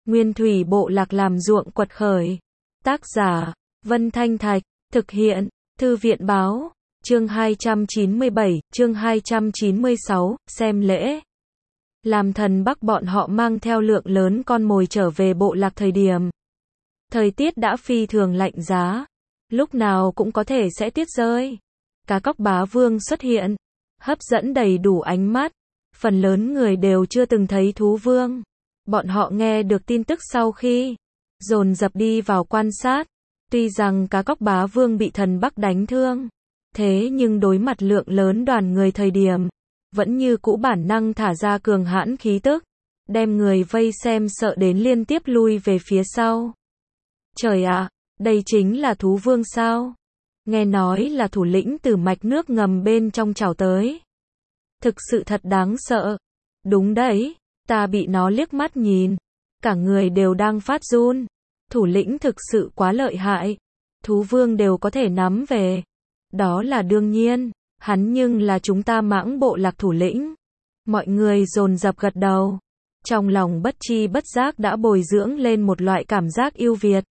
Nguyên thủy bộ lạc làm ruộng quật khởi. Tác giả, Vân Thanh Thạch, thực hiện, Thư viện Báo, chương 297, chương 296, xem lễ. Làm thần Bắc bọn họ mang theo lượng lớn con mồi trở về bộ lạc thời điểm. Thời tiết đã phi thường lạnh giá, lúc nào cũng có thể sẽ tuyết rơi. Cá cóc bá vương xuất hiện, hấp dẫn đầy đủ ánh mắt. Phần lớn người đều chưa từng thấy thú vương. Bọn họ nghe được tin tức sau khi dồn dập đi vào quan sát. Tuy rằng cá cóc bá vương bị thần Bắc đánh thương, thế nhưng đối mặt lượng lớn đoàn người thời điểm, vẫn như cũ bản năng thả ra cường hãn khí tức, đem người vây xem sợ đến liên tiếp lui về phía sau. Trời ạ, đây chính là thú vương sao? Nghe nói là thủ lĩnh từ mạch nước ngầm bên trong trào tới. Thực sự thật đáng sợ. Đúng đấy, ta bị nó liếc mắt nhìn, cả người đều đang phát run. Thủ lĩnh thực sự quá lợi hại, thú vương đều có thể nắm về. Đó là đương nhiên, hắn nhưng là chúng ta Mãng bộ lạc thủ lĩnh. Mọi người dồn dập gật đầu. Trong lòng bất chi bất giác đã bồi dưỡng lên một loại cảm giác yêu Việt.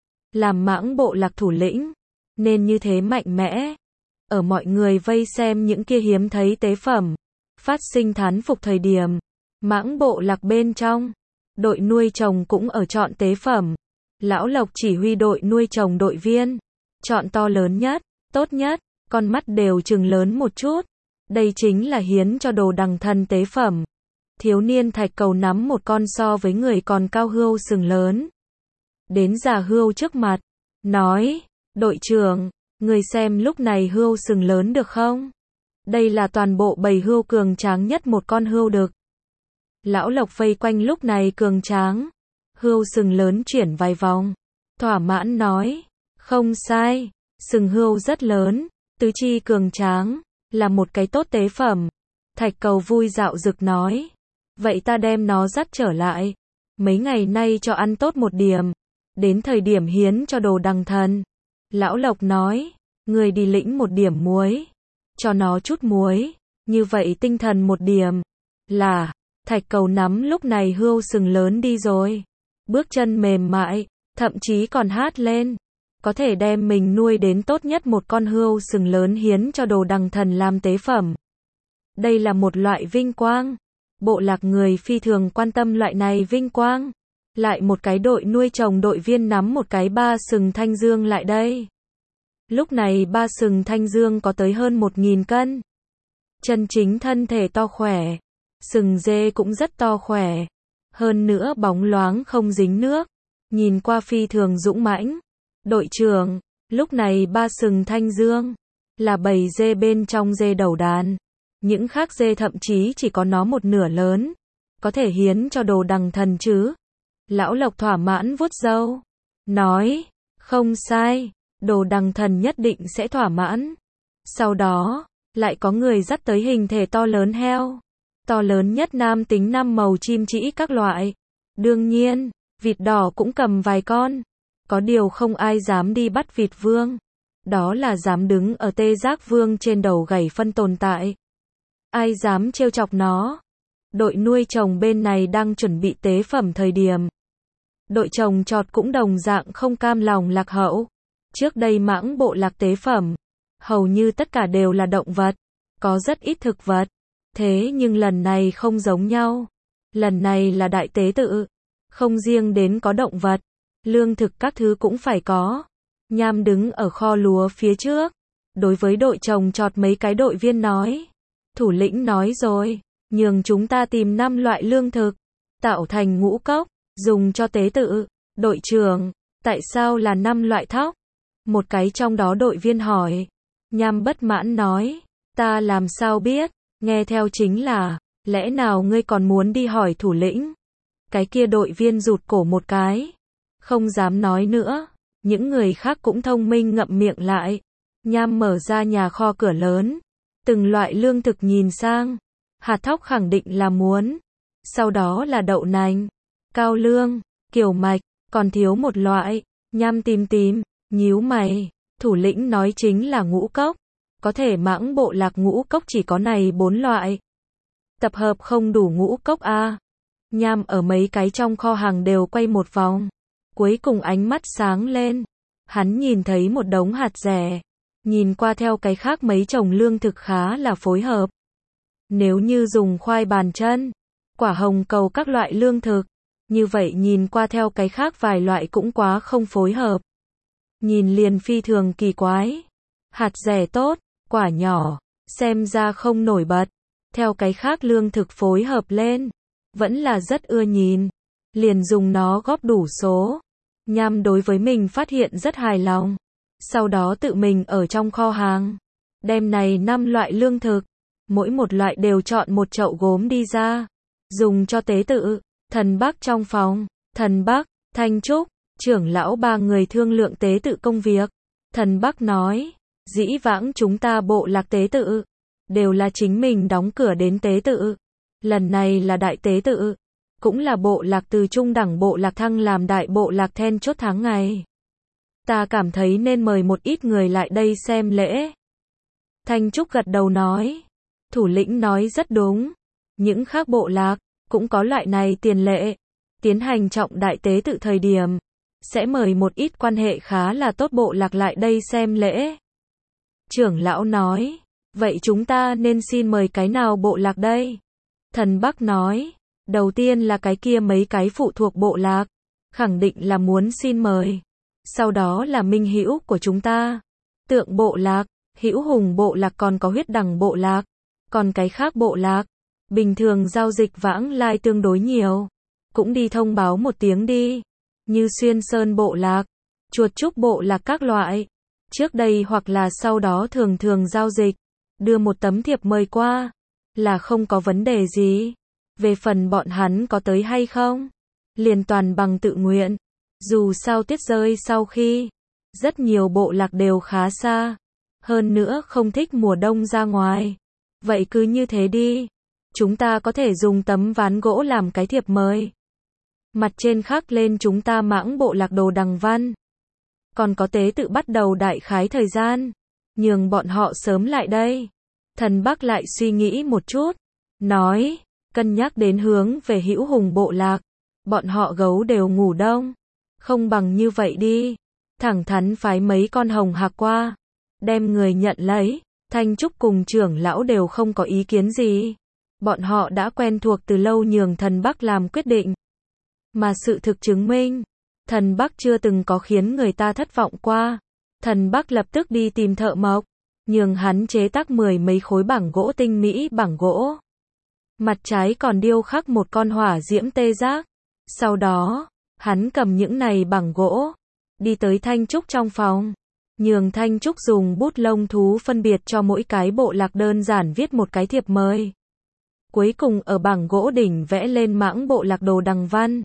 Làm Mãng bộ lạc thủ lĩnh, nên như thế mạnh mẽ. Ở mọi người vây xem những kia hiếm thấy tế phẩm, phát sinh thán phục thời điểm, Mãng bộ lạc bên trong, đội nuôi trồng cũng ở chọn tế phẩm. Lão Lộc chỉ huy đội nuôi trồng đội viên, chọn to lớn nhất, tốt nhất, con mắt đều trừng lớn một chút. Đây chính là hiến cho đồ đằng thần tế phẩm. Thiếu niên Thạch Cầu nắm một con so với người còn cao hươu sừng lớn. Đến già hươu trước mặt, nói, đội trưởng, người xem lúc này hươu sừng lớn được không? Đây là toàn bộ bầy hươu cường tráng nhất một con hươu đực. Lão Lộc vây quanh lúc này cường tráng, hươu sừng lớn chuyển vài vòng, thỏa mãn nói, không sai, sừng hươu rất lớn, tứ chi cường tráng, là một cái tốt tế phẩm. Thạch Cầu vui dạo dực nói, vậy ta đem nó dắt trở lại, mấy ngày nay cho ăn tốt một điểm, đến thời điểm hiến cho đồ đằng thần. Lão Lộc nói, người đi lĩnh một điểm muối, cho nó chút muối, như vậy tinh thần một điểm. Là, Thạch Cầu nắm lúc này hươu sừng lớn đi rồi. Bước chân mềm mại, thậm chí còn hát lên. Có thể đem mình nuôi đến tốt nhất một con hươu sừng lớn hiến cho đồ đằng thần làm tế phẩm. Đây là một loại vinh quang. Bộ lạc người phi thường quan tâm loại này vinh quang. Lại một cái đội nuôi trồng đội viên nắm một cái ba sừng thanh dương lại đây. Lúc này ba sừng thanh dương có tới hơn 1000 cân. Chân chính thân thể to khỏe. Sừng dê cũng rất to khỏe. Hơn nữa bóng loáng không dính nước. Nhìn qua phi thường dũng mãnh. Đội trưởng, lúc này ba sừng thanh dương là bầy dê bên trong dê đầu đàn. Những khác dê thậm chí chỉ có nó một nửa lớn. Có thể hiến cho đồ đằng thần chứ? Lão Lộc thỏa mãn vuốt râu. Nói, không sai, đồ đằng thần nhất định sẽ thỏa mãn. Sau đó, lại có người dắt tới hình thể to lớn heo. To lớn nhất nam tính 5 màu chim trĩ các loại. Đương nhiên, vịt đỏ cũng cầm vài con. Có điều không ai dám đi bắt vịt vương. Đó là dám đứng ở tê giác vương trên đầu gảy phân tồn tại. Ai dám trêu chọc nó. Đội nuôi trồng bên này đang chuẩn bị tế phẩm thời điểm. Đội trồng trọt cũng đồng dạng không cam lòng lạc hậu. Trước đây Mãng bộ lạc tế phẩm, hầu như tất cả đều là động vật. Có rất ít thực vật. Thế nhưng lần này không giống nhau. Lần này là đại tế tự. Không riêng đến có động vật. Lương thực các thứ cũng phải có. Nham đứng ở kho lúa phía trước. Đối với đội trồng trọt mấy cái đội viên nói. Thủ lĩnh nói rồi. Nhường chúng ta tìm 5 loại lương thực. Tạo thành ngũ cốc. Dùng cho tế tự. Đội trưởng, tại sao là 5 loại thóc? Một cái trong đó đội viên hỏi. Nham bất mãn nói. Ta làm sao biết? Nghe theo chính là. Lẽ nào ngươi còn muốn đi hỏi thủ lĩnh? Cái kia đội viên rụt cổ một cái. Không dám nói nữa. Những người khác cũng thông minh ngậm miệng lại. Nham mở ra nhà kho cửa lớn. Từng loại lương thực nhìn sang. Hạt thóc khẳng định là muốn. Sau đó là đậu nành, cao lương, kiều mạch, còn thiếu một loại. Nham tìm, nhíu mày. Thủ lĩnh nói chính là ngũ cốc. Có thể Mãng bộ lạc ngũ cốc chỉ có này 4 loại. Tập hợp không đủ ngũ cốc a. nham ở mấy cái trong kho hàng đều quay một vòng. Cuối cùng ánh mắt sáng lên. Hắn nhìn thấy một đống hạt dẻ. Nhìn qua theo cái khác mấy chồng lương thực khá là phối hợp. Nếu như dùng khoai bàn chân, quả hồng cầu các loại lương thực, như vậy nhìn qua theo cái khác vài loại cũng quá không phối hợp. Nhìn liền phi thường kỳ quái. Hạt dẻ tốt, quả nhỏ, xem ra không nổi bật. Theo cái khác lương thực phối hợp lên, vẫn là rất ưa nhìn. Liền dùng nó góp đủ số. Nham đối với mình phát hiện rất hài lòng. Sau đó tự mình ở trong kho hàng, đem này 5 loại lương thực, mỗi một loại đều chọn một chậu gốm đi ra, dùng cho tế tự. Thần Bắc trong phòng, Thần Bắc, Thanh Trúc, trưởng lão ba người thương lượng tế tự công việc. Thần Bắc nói, dĩ vãng chúng ta bộ lạc tế tự, đều là chính mình đóng cửa đến tế tự. Lần này là đại tế tự, cũng là bộ lạc từ trung đẳng bộ lạc thăng làm đại bộ lạc then chốt tháng ngày. Ta cảm thấy nên mời một ít người lại đây xem lễ. Thanh Trúc gật đầu nói, thủ lĩnh nói rất đúng. Những khác bộ lạc, cũng có loại này tiền lệ. Tiến hành trọng đại tế tự thời điểm, sẽ mời một ít quan hệ khá là tốt bộ lạc lại đây xem lễ. Trưởng lão nói, vậy chúng ta nên xin mời cái nào bộ lạc đây? Thần Bắc nói, đầu tiên là cái kia mấy cái phụ thuộc bộ lạc, khẳng định là muốn xin mời. Sau đó là minh hữu của chúng ta, Tượng bộ lạc, Hữu Hùng bộ lạc, còn có Huyết Đằng bộ lạc. Còn cái khác bộ lạc, bình thường giao dịch vãng lai tương đối nhiều, cũng đi thông báo một tiếng đi. Như Xuyên Sơn bộ lạc, Chuột Trúc bộ lạc các loại. Trước đây hoặc là sau đó thường thường giao dịch, đưa một tấm thiệp mời qua, là không có vấn đề gì. Về phần bọn hắn có tới hay không, liền toàn bằng tự nguyện. Dù sao tuyết rơi sau khi, rất nhiều bộ lạc đều khá xa. Hơn nữa không thích mùa đông ra ngoài. Vậy cứ như thế đi. Chúng ta có thể dùng tấm ván gỗ làm cái thiệp mời. Mặt trên khắc lên chúng ta Mãng bộ lạc đồ đằng văn. Còn có tế tự bắt đầu đại khái thời gian. Nhường bọn họ sớm lại đây. Thần Bắc lại suy nghĩ một chút. Nói, cân nhắc đến hướng về Hữu Hùng bộ lạc. Bọn họ gấu đều ngủ đông. Không bằng như vậy đi. Thẳng thắn phái mấy con hồng hạc qua. Đem người nhận lấy. Thanh Trúc cùng trưởng lão đều không có ý kiến gì. Bọn họ đã quen thuộc từ lâu, nhường Thần Bắc làm quyết định. Mà sự thực chứng minh, Thần Bắc chưa từng có khiến người ta thất vọng qua. Thần Bắc lập tức đi tìm thợ mộc, nhường hắn chế tác 10 mấy khối bảng gỗ tinh mỹ bảng gỗ. Mặt trái còn điêu khắc một con hỏa diễm tê giác. Sau đó, hắn cầm những này bảng gỗ, đi tới Thanh Trúc trong phòng. Nhường Thanh Trúc dùng bút lông thú phân biệt cho mỗi cái bộ lạc đơn giản viết một cái thiệp mời. Cuối cùng ở bảng gỗ đỉnh vẽ lên Mãng bộ lạc đồ đằng văn.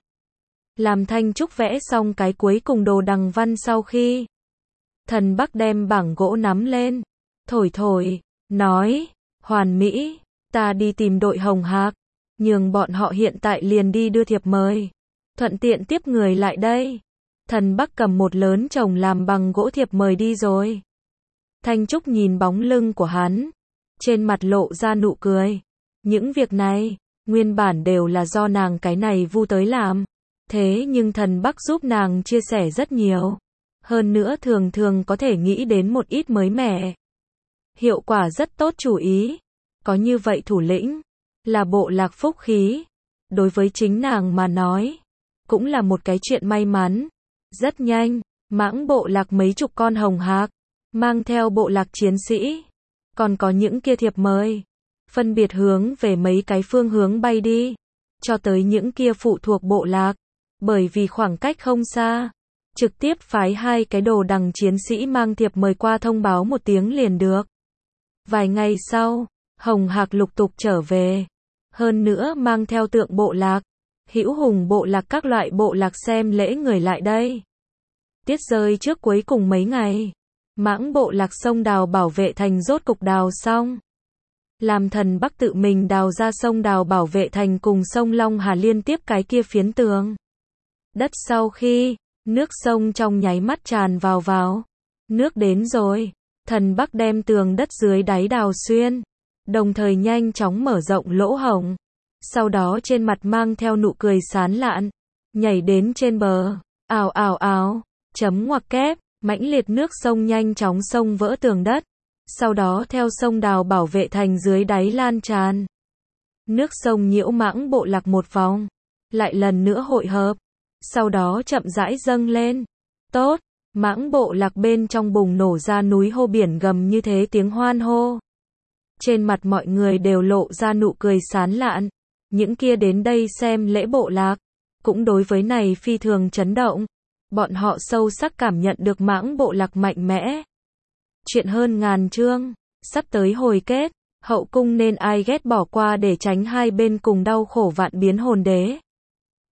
Làm Thanh Trúc vẽ xong cái cuối cùng đồ đằng văn sau khi, Thần Bắc đem bảng gỗ nắm lên, thổi thổi, nói, hoàn mỹ, ta đi tìm đội hồng hạc, nhường bọn họ hiện tại liền đi đưa thiệp mời, thuận tiện tiếp người lại đây. Thần Bắc cầm một lớn chồng làm bằng gỗ thiệp mời đi rồi. Thanh Trúc nhìn bóng lưng của hắn, trên mặt lộ ra nụ cười. Những việc này, nguyên bản đều là do nàng cái này vu tới làm. Thế nhưng Thần Bắc giúp nàng chia sẻ rất nhiều. Hơn nữa thường thường có thể nghĩ đến một ít mới mẻ. Hiệu quả rất tốt chủ ý. Có như vậy thủ lĩnh, là bộ lạc phúc khí. Đối với chính nàng mà nói, cũng là một cái chuyện may mắn. Rất nhanh, Mãng bộ lạc mấy chục con hồng hạc, mang theo bộ lạc chiến sĩ, còn có những kia thiệp mời, phân biệt hướng về mấy cái phương hướng bay đi, cho tới những kia phụ thuộc bộ lạc, bởi vì khoảng cách không xa, trực tiếp phái 2 cái đồ đằng chiến sĩ mang thiệp mời qua thông báo một tiếng liền được. Vài ngày sau, hồng hạc lục tục trở về, hơn nữa mang theo Tượng bộ lạc, Hữu Hùng bộ lạc các loại bộ lạc xem lễ người lại đây. Tiết rơi trước cuối cùng mấy ngày, Mãng bộ lạc sông đào bảo vệ thành rốt cục đào xong. Làm Thần Bắc tự mình đào ra sông đào bảo vệ thành cùng sông Long Hà liên tiếp cái kia phiến tường đất sau khi, nước sông trong nháy mắt tràn vào. Nước đến rồi, Thần Bắc đem tường đất dưới đáy đào xuyên, đồng thời nhanh chóng mở rộng lỗ hổng. sau đó trên mặt mang theo nụ cười sán lạn, nhảy đến trên bờ, ào ào ào, chấm ngoặc kép, mãnh liệt nước sông nhanh chóng xông vỡ tường đất, sau đó theo sông đào bảo vệ thành dưới đáy lan tràn. Nước sông nhiễu Mãng Bộ Lạc một vòng, lại lần nữa hội hợp, sau đó chậm rãi dâng lên. Tốt, Mãng Bộ Lạc bên trong bùng nổ ra núi hô biển gầm như thế tiếng hoan hô. Trên mặt mọi người đều lộ ra nụ cười sán lạn. Những kia đến đây xem lễ bộ lạc, cũng đối với này phi thường chấn động. Bọn họ sâu sắc cảm nhận được Mãng Bộ Lạc mạnh mẽ. Chuyện hơn ngàn chương, sắp tới hồi kết, hậu cung nên ai ghét bỏ qua để tránh hai bên cùng đau khổ vạn biến hồn đế.